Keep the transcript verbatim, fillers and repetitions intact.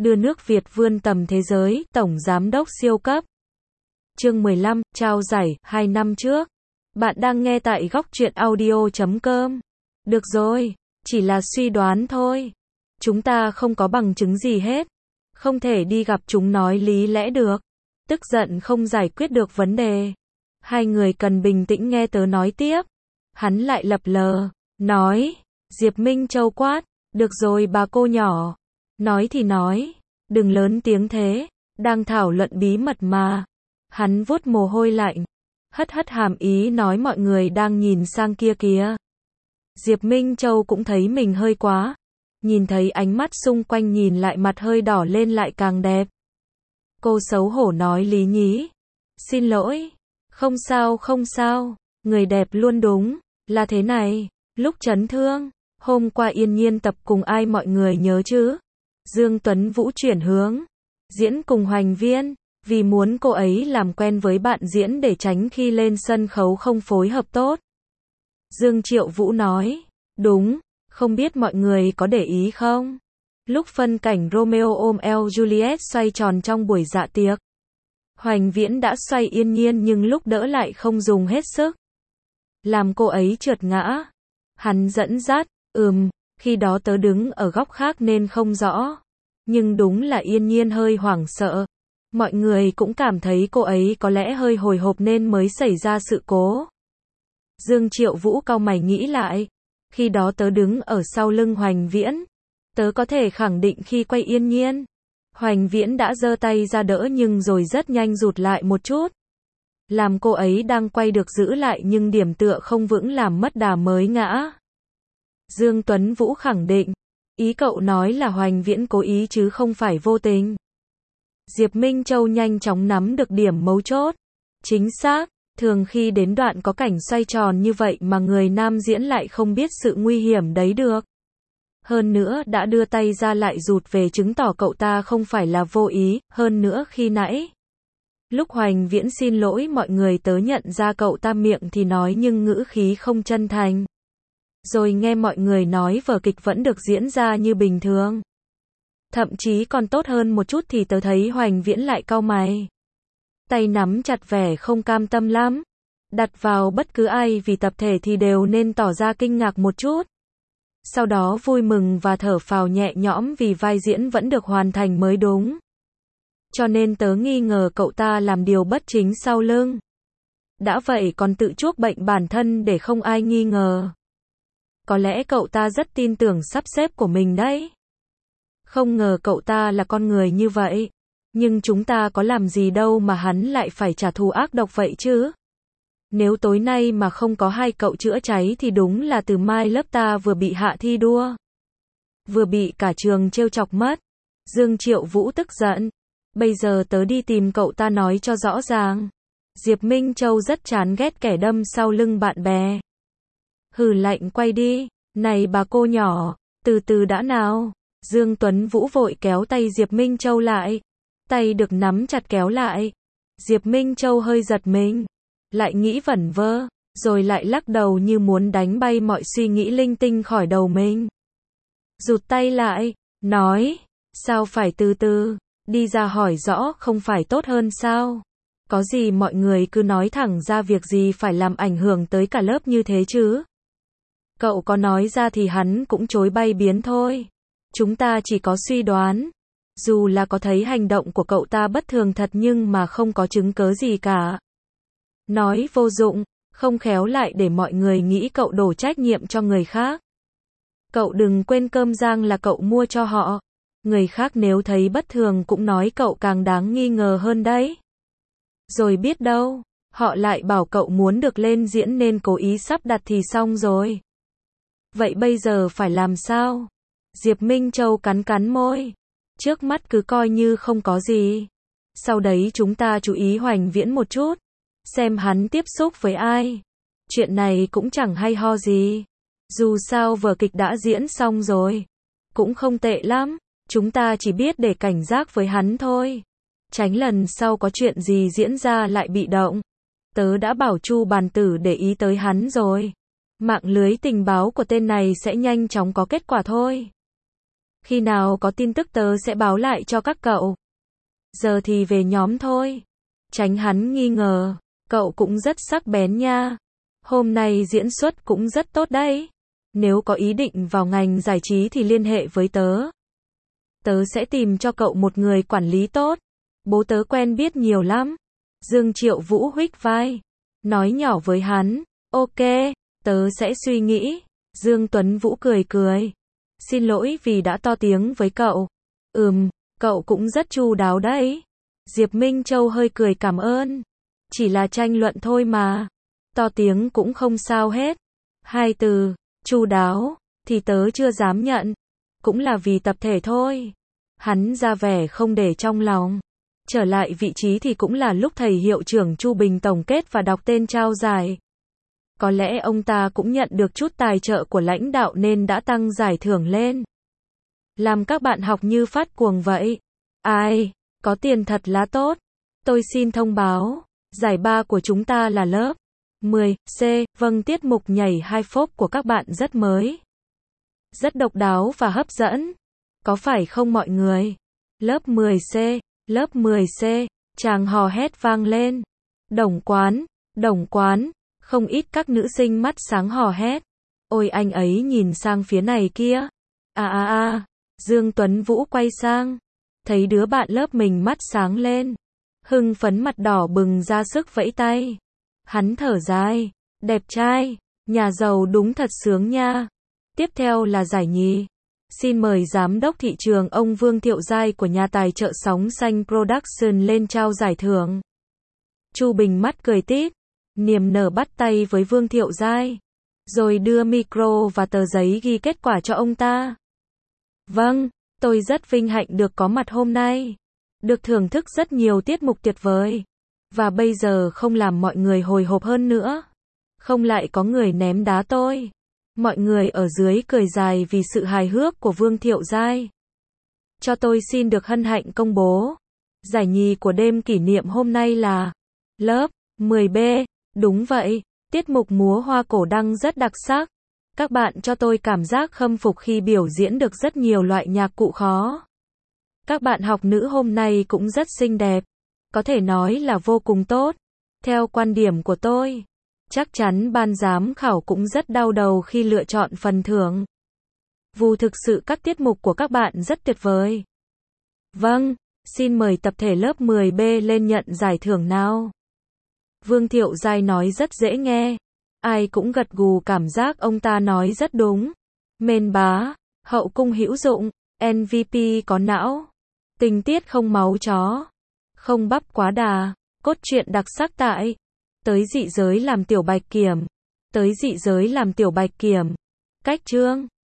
đưa nước Việt vươn tầm thế giới, tổng giám đốc siêu cấp. Chương mười lăm, trao giải, hai năm trước. Bạn đang nghe tại góc truyện audio chấm com. Được rồi, chỉ là suy đoán thôi. Chúng ta không có bằng chứng gì hết. Không thể đi gặp chúng nói lý lẽ được. Tức giận không giải quyết được vấn đề. Hai người cần bình tĩnh nghe tớ nói tiếp. Hắn lại lập lờ, nói. Diệp Minh Châu quát. Được rồi bà cô nhỏ. Nói thì nói. Đừng lớn tiếng thế. Đang thảo luận bí mật mà. Hắn vuốt mồ hôi lạnh. Hất hất hàm ý nói mọi người đang nhìn sang kia kìa. Diệp Minh Châu cũng thấy mình hơi quá. Nhìn thấy ánh mắt xung quanh nhìn lại mặt hơi đỏ lên lại càng đẹp. Cô xấu hổ nói lý nhí. Xin lỗi. Không sao không sao. Người đẹp luôn đúng. Là thế này. Lúc chấn thương. Hôm qua Yên Nhiên tập cùng ai mọi người nhớ chứ? Dương Tuấn Vũ chuyển hướng. Diễn cùng Hoành Viên. Vì muốn cô ấy làm quen với bạn diễn để tránh khi lên sân khấu không phối hợp tốt. Dương Triệu Vũ nói. Đúng. Không biết mọi người có để ý không? Lúc phân cảnh Romeo ôm eo Juliet xoay tròn trong buổi dạ tiệc. Hoành Viễn đã xoay Yên Nhiên nhưng lúc đỡ lại không dùng hết sức. Làm cô ấy trượt ngã. Hắn dẫn dắt. Ừm, khi đó tớ đứng ở góc khác nên không rõ. Nhưng đúng là Yên Nhiên hơi hoảng sợ. Mọi người cũng cảm thấy cô ấy có lẽ hơi hồi hộp nên mới xảy ra sự cố. Dương Triệu Vũ cau mày nghĩ lại. Khi đó tớ đứng ở sau lưng Hoành Viễn. Tớ có thể khẳng định khi quay Yên Nhiên. Hoành Viễn đã giơ tay ra đỡ nhưng rồi rất nhanh rụt lại một chút. Làm cô ấy đang quay được giữ lại nhưng điểm tựa không vững làm mất đà mới ngã. Dương Tuấn Vũ khẳng định. Ý cậu nói là Hoành Viễn cố ý chứ không phải vô tình. Diệp Minh Châu nhanh chóng nắm được điểm mấu chốt. Chính xác, thường khi đến đoạn có cảnh xoay tròn như vậy mà người nam diễn lại không biết sự nguy hiểm đấy được. Hơn nữa đã đưa tay ra lại rụt về chứng tỏ cậu ta không phải là vô ý, hơn nữa khi nãy. Lúc Hoành Viễn xin lỗi mọi người tớ nhận ra cậu ta miệng thì nói nhưng ngữ khí không chân thành. Rồi nghe mọi người nói vở kịch vẫn được diễn ra như bình thường. Thậm chí còn tốt hơn một chút thì tớ thấy Hoành Viễn lại cau mày. Tay nắm chặt vẻ không cam tâm lắm. Đặt vào bất cứ ai vì tập thể thì đều nên tỏ ra kinh ngạc một chút. Sau đó vui mừng và thở phào nhẹ nhõm vì vai diễn vẫn được hoàn thành mới đúng. Cho nên tớ nghi ngờ cậu ta làm điều bất chính sau lưng. Đã vậy còn tự chuốc bệnh bản thân để không ai nghi ngờ. Có lẽ cậu ta rất tin tưởng sắp xếp của mình đấy. Không ngờ cậu ta là con người như vậy. Nhưng chúng ta có làm gì đâu mà hắn lại phải trả thù ác độc vậy chứ? Nếu tối nay mà không có hai cậu chữa cháy thì đúng là từ mai lớp ta vừa bị hạ thi đua. Vừa bị cả trường trêu chọc mất. Dương Triệu Vũ tức giận. Bây giờ tớ đi tìm cậu ta nói cho rõ ràng. Diệp Minh Châu rất chán ghét kẻ đâm sau lưng bạn bè. Hừ lạnh quay đi. Này bà cô nhỏ, từ từ đã nào. Dương Tuấn Vũ vội kéo tay Diệp Minh Châu lại. Tay được nắm chặt kéo lại. Diệp Minh Châu hơi giật mình. Lại nghĩ vẩn vơ. Rồi lại lắc đầu như muốn đánh bay mọi suy nghĩ linh tinh khỏi đầu mình. Rụt tay lại. Nói. Sao phải từ từ. Đi ra hỏi rõ không phải tốt hơn sao? Có gì mọi người cứ nói thẳng ra việc gì phải làm ảnh hưởng tới cả lớp như thế chứ? Cậu có nói ra thì hắn cũng chối bay biến thôi. Chúng ta chỉ có suy đoán. Dù là có thấy hành động của cậu ta bất thường thật nhưng mà không có chứng cớ gì cả. Nói vô dụng, không khéo lại để mọi người nghĩ cậu đổ trách nhiệm cho người khác. Cậu đừng quên cơm rang là cậu mua cho họ. Người khác nếu thấy bất thường cũng nói cậu càng đáng nghi ngờ hơn đấy. Rồi biết đâu, họ lại bảo cậu muốn được lên diễn nên cố ý sắp đặt thì xong rồi. Vậy bây giờ phải làm sao? Diệp Minh Châu cắn cắn môi. Trước mắt cứ coi như không có gì. Sau đấy chúng ta chú ý Hoành Viễn một chút. Xem hắn tiếp xúc với ai. Chuyện này cũng chẳng hay ho gì. Dù sao vở kịch đã diễn xong rồi. Cũng không tệ lắm. Chúng ta chỉ biết để cảnh giác với hắn thôi. Tránh lần sau có chuyện gì diễn ra lại bị động. Tớ đã bảo Chu Bàn Tử để ý tới hắn rồi. Mạng lưới tình báo của tên này sẽ nhanh chóng có kết quả thôi. Khi nào có tin tức tớ sẽ báo lại cho các cậu. Giờ thì về nhóm thôi. Tránh hắn nghi ngờ. Cậu cũng rất sắc bén nha. Hôm nay diễn xuất cũng rất tốt đấy. Nếu có ý định vào ngành giải trí thì liên hệ với tớ. Tớ sẽ tìm cho cậu một người quản lý tốt. Bố tớ quen biết nhiều lắm. Dương Triệu Vũ huých vai. Nói nhỏ với hắn. Ok, tớ sẽ suy nghĩ. Dương Tuấn Vũ cười cười. Xin lỗi vì đã to tiếng với cậu. Ừm, cậu cũng rất chu đáo đấy. Diệp Minh Châu hơi cười cảm ơn. Chỉ là tranh luận thôi mà. To tiếng cũng không sao hết. Hai từ, chu đáo, thì tớ chưa dám nhận. Cũng là vì tập thể thôi. Hắn ra vẻ không để trong lòng. Trở lại vị trí thì cũng là lúc thầy hiệu trưởng Chu Bình tổng kết và đọc tên trao giải. Có lẽ ông ta cũng nhận được chút tài trợ của lãnh đạo nên đã tăng giải thưởng lên. Làm các bạn học như phát cuồng vậy. Ai, có tiền thật là tốt. Tôi xin thông báo, giải ba của chúng ta là lớp mười C, vâng tiết mục nhảy hai phốp của các bạn rất mới. Rất độc đáo và hấp dẫn. Có phải không mọi người? Lớp mười C, lớp mười C, chàng hò hét vang lên. Đồng quán, đồng quán, không ít các nữ sinh mắt sáng hò hét. Ôi anh ấy nhìn sang phía này kia. À à à, Dương Tuấn Vũ quay sang. Thấy đứa bạn lớp mình mắt sáng lên. Hưng phấn mặt đỏ bừng ra sức vẫy tay. Hắn thở dài. Đẹp trai, nhà giàu đúng thật sướng nha. Tiếp theo là giải nhì. Xin mời giám đốc thị trường ông Vương Thiệu Giai của nhà tài trợ Sóng Xanh Production lên trao giải thưởng. Chu Bình mắt cười tít, niềm nở bắt tay với Vương Thiệu Giai, rồi đưa micro và tờ giấy ghi kết quả cho ông ta. Vâng, tôi rất vinh hạnh được có mặt hôm nay, được thưởng thức rất nhiều tiết mục tuyệt vời, và bây giờ không làm mọi người hồi hộp hơn nữa, không lại có người ném đá tôi. Mọi người ở dưới cười dài vì sự hài hước của Vương Thiệu Giai. Cho tôi xin được hân hạnh công bố. Giải nhì của đêm kỷ niệm hôm nay là lớp mười B. Đúng vậy, tiết mục múa hoa cổ đăng rất đặc sắc. Các bạn cho tôi cảm giác khâm phục khi biểu diễn được rất nhiều loại nhạc cụ khó. Các bạn học nữ hôm nay cũng rất xinh đẹp. Có thể nói là vô cùng tốt. Theo quan điểm của tôi, chắc chắn ban giám khảo cũng rất đau đầu khi lựa chọn phần thưởng. Dù thực sự các tiết mục của các bạn rất tuyệt vời. Vâng, xin mời tập thể lớp mười B lên nhận giải thưởng nào. Vương Thiệu Giai nói rất dễ nghe. Ai cũng gật gù cảm giác ông ta nói rất đúng. Mên bá, hậu cung hữu dụng, em vê pê có não. Tình tiết không máu chó. Không bắp quá đà. Cốt truyện đặc sắc tại. Tới dị giới làm tiểu bạch kiểm. Tới dị giới làm tiểu bạch kiểm. Cách chương.